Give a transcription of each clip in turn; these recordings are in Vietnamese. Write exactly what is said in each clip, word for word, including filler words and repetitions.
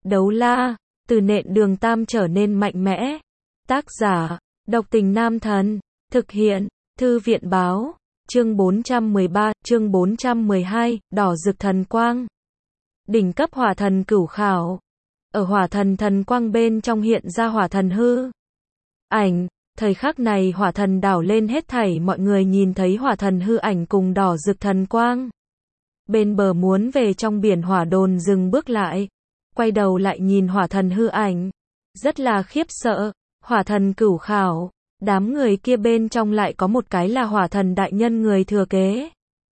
Đấu la, từ nện đường tam trở nên mạnh mẽ. Tác giả, độc tình nam thần. Thực hiện, thư viện báo. Chương bốn trăm mười ba, chương bốn trăm mười hai, đỏ rực thần quang. Đỉnh cấp hỏa thần cửu khảo. Ở hỏa thần thần quang bên trong hiện ra hỏa thần hư ảnh. Thời khắc này hỏa thần đảo lên, hết thảy mọi người nhìn thấy hỏa thần hư ảnh cùng đỏ rực thần quang. Bên bờ muốn về trong biển hỏa đồn dừng bước lại. Quay đầu lại nhìn hỏa thần hư ảnh. Rất là khiếp sợ. Hỏa thần cửu khảo. Đám người kia bên trong lại có một cái là hỏa thần đại nhân người thừa kế.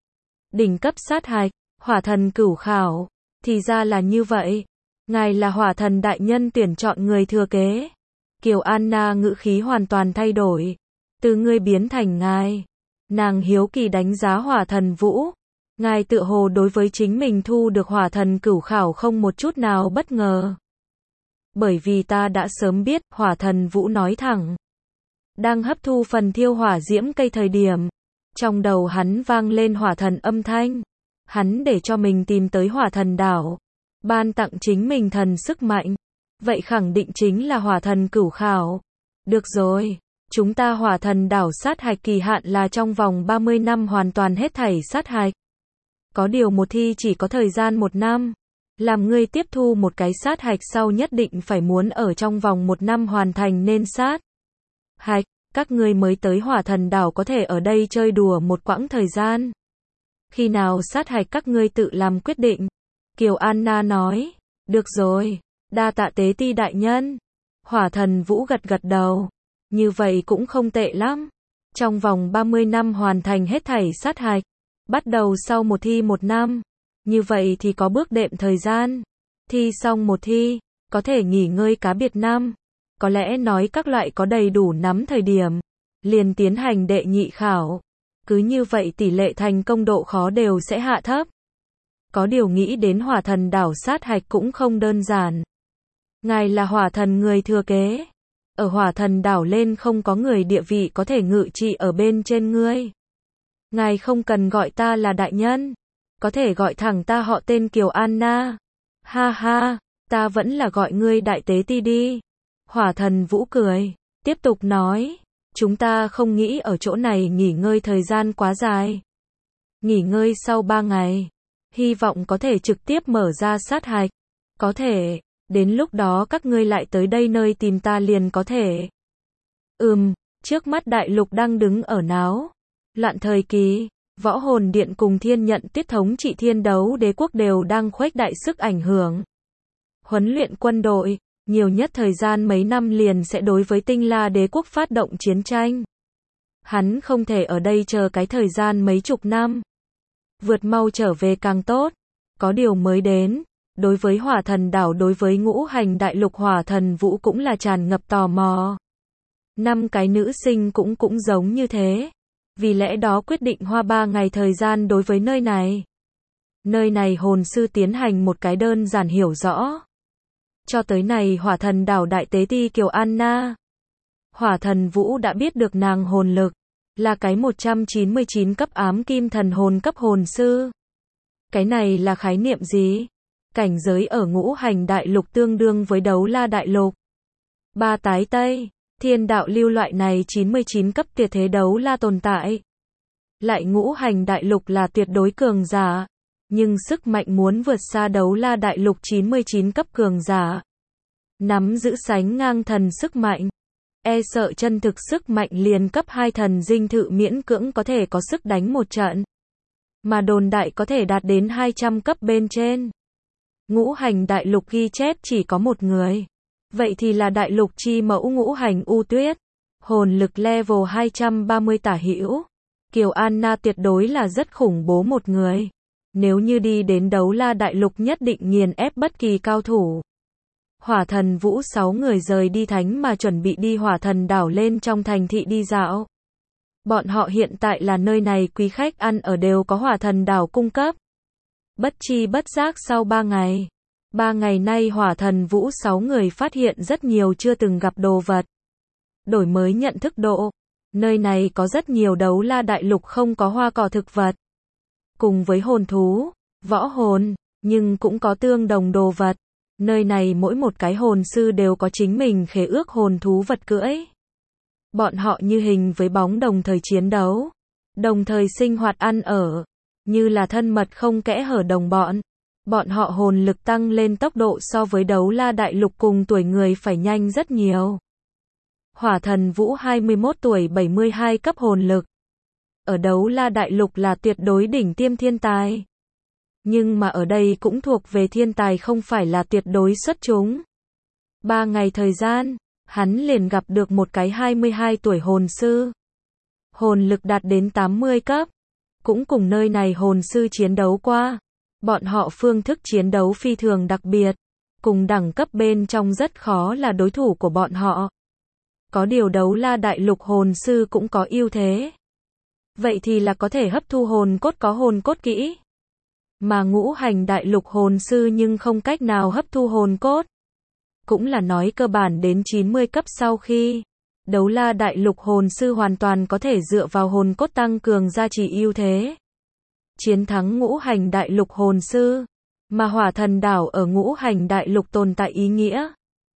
Đỉnh cấp sát hạch. Hỏa thần cửu khảo. Thì ra là như vậy. Ngài là hỏa thần đại nhân tuyển chọn người thừa kế. Kiều Anna ngữ khí hoàn toàn thay đổi. Từ ngươi biến thành ngài. Nàng hiếu kỳ đánh giá hỏa thần Vũ. Ngài tự hồ đối với chính mình thu được hỏa thần cửu khảo không một chút nào bất ngờ. Bởi vì ta đã sớm biết, hỏa thần Vũ nói thẳng. Đang hấp thu phần thiêu hỏa diễm cây thời điểm. Trong đầu hắn vang lên hỏa thần âm thanh. Hắn để cho mình tìm tới hỏa thần đảo. Ban tặng chính mình thần sức mạnh. Vậy khẳng định chính là hỏa thần cửu khảo. Được rồi. Chúng ta hỏa thần đảo sát hạch kỳ hạn là trong vòng ba mươi năm hoàn toàn hết thảy sát hạch. Có điều một thi chỉ có thời gian một năm. Làm ngươi tiếp thu một cái sát hạch sau nhất định phải muốn ở trong vòng một năm hoàn thành nên sát hạch. Các ngươi mới tới hỏa thần đảo có thể ở đây chơi đùa một quãng thời gian. Khi nào sát hạch các ngươi tự làm quyết định. Kiều Anna nói. Được rồi. Đa tạ tế ti đại nhân. Hỏa thần Vũ gật gật đầu. Như vậy cũng không tệ lắm. Trong vòng ba mươi năm hoàn thành hết thảy sát hạch. Bắt đầu sau một thi một năm. Như vậy thì có bước đệm thời gian. Thi xong một thi. Có thể nghỉ ngơi cá biệt năm. Có lẽ nói các loại có đầy đủ nắm thời điểm. Liền tiến hành đệ nhị khảo. Cứ như vậy tỷ lệ thành công độ khó đều sẽ hạ thấp. Có điều nghĩ đến hỏa thần đảo sát hạch cũng không đơn giản. Ngài là hỏa thần người thừa kế. Ở hỏa thần đảo lên không có người địa vị có thể ngự trị ở bên trên ngươi. Ngài không cần gọi ta là đại nhân. Có thể gọi thẳng ta họ tên Kiều Anna. Ha ha, ta vẫn là gọi ngươi đại tế ti đi. Hỏa thần Vũ cười. Tiếp tục nói. Chúng ta không nghĩ ở chỗ này nghỉ ngơi thời gian quá dài. Nghỉ ngơi sau ba ngày. Hy vọng có thể trực tiếp mở ra sát hạch. Có thể. Đến lúc đó các ngươi lại tới đây nơi tìm ta liền có thể. Ừm, trước mắt đại lục đang đứng ở náo loạn thời kỳ. Võ hồn điện cùng thiên nhận tiết thống trị thiên đấu đế quốc đều đang khuếch đại sức ảnh hưởng. Huấn luyện quân đội. Nhiều nhất thời gian mấy năm liền sẽ đối với tinh la đế quốc phát động chiến tranh. Hắn không thể ở đây chờ cái thời gian mấy chục năm. Vượt mau trở về càng tốt. Có điều mới đến. Đối với hỏa thần đảo, đối với ngũ hành đại lục hỏa thần Vũ cũng là tràn ngập tò mò. Năm cái nữ sinh cũng cũng giống như thế. Vì lẽ đó quyết định hoa ba ngày thời gian đối với nơi này. Nơi này hồn sư tiến hành một cái đơn giản hiểu rõ. Cho tới này hỏa thần đảo đại tế ti Kiều Anna. Hỏa thần Vũ đã biết được nàng hồn lực. Là cái một trăm chín mươi chín cấp ám kim thần hồn cấp hồn sư. Cái này là khái niệm gì? Cảnh giới ở ngũ hành đại lục tương đương với đấu la đại lục. Ba tái Tây, thiên đạo lưu loại này chín mươi chín cấp tuyệt thế đấu la tồn tại. Lại ngũ hành đại lục là tuyệt đối cường giả. Nhưng sức mạnh muốn vượt xa đấu la đại lục chín mươi chín cấp cường giả. Nắm giữ sánh ngang thần sức mạnh. E sợ chân thực sức mạnh liền cấp hai thần dinh thự miễn cưỡng có thể có sức đánh một trận. Mà đồn đại có thể đạt đến hai trăm cấp bên trên. Ngũ hành đại lục ghi chép chỉ có một người. Vậy thì là đại lục chi mẫu ngũ hành u tuyết. Hồn lực level hai trăm ba mươi tả hữu. Kiều Anna tuyệt đối là rất khủng bố một người. Nếu như đi đến đấu la đại lục nhất định nghiền ép bất kỳ cao thủ. Hỏa thần Vũ sáu người rời đi thánh mà chuẩn bị đi hỏa thần đảo lên trong thành thị đi dạo. Bọn họ hiện tại là nơi này quý khách ăn ở đều có hỏa thần đảo cung cấp. Bất chi bất giác sau ba ngày. Ba ngày nay hỏa thần Vũ sáu người phát hiện rất nhiều chưa từng gặp đồ vật. Đổi mới nhận thức độ. Nơi này có rất nhiều đấu la đại lục không có hoa cỏ thực vật. Cùng với hồn thú, võ hồn, nhưng cũng có tương đồng đồ vật. Nơi này mỗi một cái hồn sư đều có chính mình khế ước hồn thú vật cưỡi. Bọn họ như hình với bóng đồng thời chiến đấu, đồng thời sinh hoạt ăn ở, như là thân mật không kẽ hở đồng bọn. Bọn họ hồn lực tăng lên tốc độ so với đấu la đại lục cùng tuổi người phải nhanh rất nhiều. Hỏa thần Vũ hai mươi mốt tuổi bảy mươi hai cấp hồn lực. Ở đấu la đại lục là tuyệt đối đỉnh tiêm thiên tài. Nhưng mà ở đây cũng thuộc về thiên tài không phải là tuyệt đối xuất chúng. Ba ngày thời gian, hắn liền gặp được một cái hai mươi hai tuổi hồn sư. Hồn lực đạt đến tám mươi cấp. Cũng cùng nơi này hồn sư chiến đấu qua. Bọn họ phương thức chiến đấu phi thường đặc biệt. Cùng đẳng cấp bên trong rất khó là đối thủ của bọn họ. Có điều đấu la đại lục hồn sư cũng có ưu thế. Vậy thì là có thể hấp thu hồn cốt có hồn cốt kỹ. Mà ngũ hành đại lục hồn sư nhưng không cách nào hấp thu hồn cốt. Cũng là nói cơ bản đến chín mươi cấp sau khi đấu la đại lục hồn sư hoàn toàn có thể dựa vào hồn cốt tăng cường gia trì ưu thế. Chiến thắng ngũ hành đại lục hồn sư. Mà hỏa thần đảo ở ngũ hành đại lục tồn tại ý nghĩa.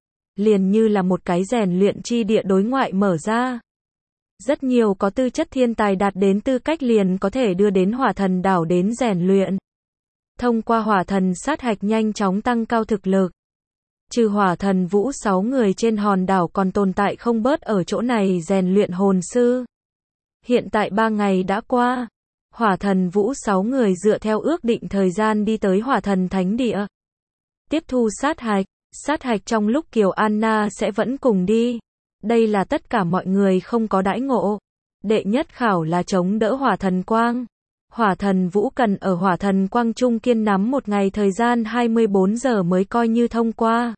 Liền như là một cái rèn luyện chi địa đối ngoại mở ra. Rất nhiều có tư chất thiên tài đạt đến tư cách liền có thể đưa đến hỏa thần đảo đến rèn luyện. Thông qua hỏa thần sát hạch nhanh chóng tăng cao thực lực. Trừ hỏa thần Vũ sáu người trên hòn đảo còn tồn tại không bớt ở chỗ này rèn luyện hồn sư. Hiện tại ba ngày đã qua. Hỏa thần Vũ sáu người dựa theo ước định thời gian đi tới hỏa thần thánh địa. Tiếp thu sát hạch. Sát hạch trong lúc Kiều Anna sẽ vẫn cùng đi. Đây là tất cả mọi người không có đãi ngộ. Đệ nhất khảo là chống đỡ hỏa thần quang. Hỏa thần Vũ cần ở hỏa thần quang trung kiên nắm một ngày thời gian hai mươi bốn giờ mới coi như thông qua.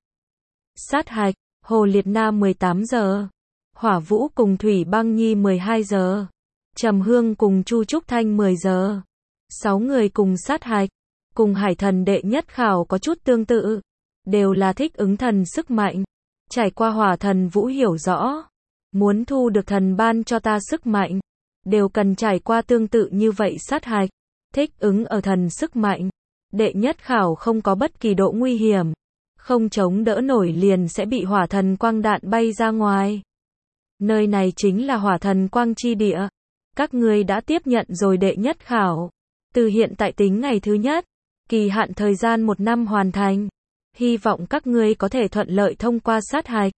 Sát hạch, Hồ Liệt Nam mười tám giờ. Hỏa Vũ cùng Thủy Băng Nhi mười hai giờ. Trầm Hương cùng Chu Trúc Thanh mười giờ. sáu người cùng sát hạch. Cùng hải thần đệ nhất khảo có chút tương tự. Đều là thích ứng thần sức mạnh. Trải qua hỏa thần Vũ hiểu rõ. Muốn thu được thần ban cho ta sức mạnh. Đều cần trải qua tương tự như vậy sát hạch. Thích ứng ở thần sức mạnh. Đệ nhất khảo không có bất kỳ độ nguy hiểm. Không chống đỡ nổi liền sẽ bị hỏa thần quang đạn bay ra ngoài. Nơi này chính là hỏa thần quang chi địa. Các ngươi đã tiếp nhận rồi đệ nhất khảo. Từ hiện tại tính ngày thứ nhất. Kỳ hạn thời gian một năm hoàn thành. Hy vọng các ngươi có thể thuận lợi thông qua sát hạch.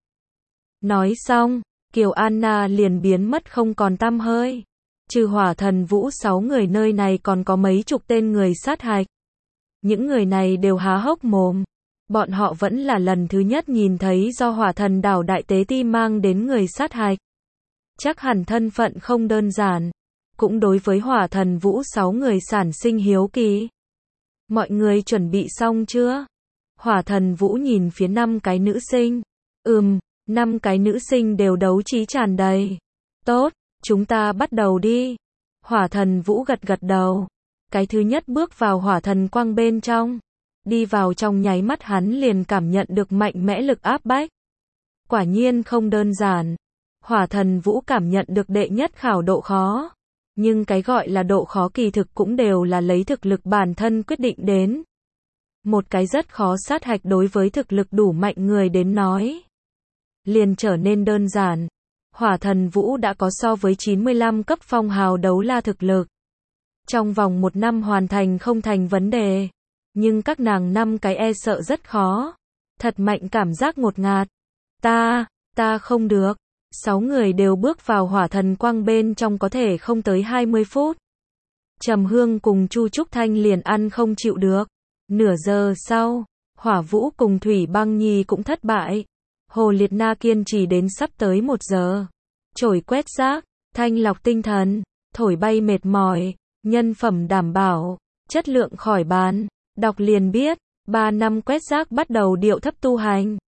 Nói xong, Kiều Anna liền biến mất không còn tăm hơi. Trừ hỏa thần Vũ sáu người nơi này còn có mấy chục tên người sát hạch. Những người này đều há hốc mồm. Bọn họ vẫn là lần thứ nhất nhìn thấy do hỏa thần đảo Đại Tế Ti mang đến người sát hạch. Chắc hẳn thân phận không đơn giản. Cũng đối với hỏa thần Vũ sáu người sản sinh hiếu kỳ. Mọi người chuẩn bị xong chưa? Hỏa thần Vũ nhìn phía năm cái nữ sinh. Ừm, năm cái nữ sinh đều đấu trí tràn đầy. Tốt, chúng ta bắt đầu đi. Hỏa thần Vũ gật gật đầu. Cái thứ nhất bước vào hỏa thần quang bên trong. Đi vào trong nháy mắt hắn liền cảm nhận được mạnh mẽ lực áp bách. Quả nhiên không đơn giản. Hỏa thần Vũ cảm nhận được đệ nhất khảo độ khó. Nhưng cái gọi là độ khó kỳ thực cũng đều là lấy thực lực bản thân quyết định đến. Một cái rất khó sát hạch đối với thực lực đủ mạnh người đến nói. Liền trở nên đơn giản. Hỏa thần Vũ đã có so với chín mươi lăm cấp phong hào đấu la thực lực. Trong vòng một năm hoàn thành không thành vấn đề. Nhưng các nàng năm cái e sợ rất khó. Thật mạnh cảm giác ngột ngạt. Ta, ta không được. Sáu người đều bước vào hỏa thần quang bên trong có thể không tới hai mươi phút. Trầm Hương cùng Chu Trúc Thanh liền ăn không chịu được. Nửa giờ sau, Hỏa Vũ cùng Thủy Băng Nhi cũng thất bại. Hồ Liệt Na kiên trì đến sắp tới một giờ. Chổi quét rác, thanh lọc tinh thần, thổi bay mệt mỏi, nhân phẩm đảm bảo, chất lượng khỏi bán. Đọc liền biết, ba năm quét rác bắt đầu điệu thấp tu hành.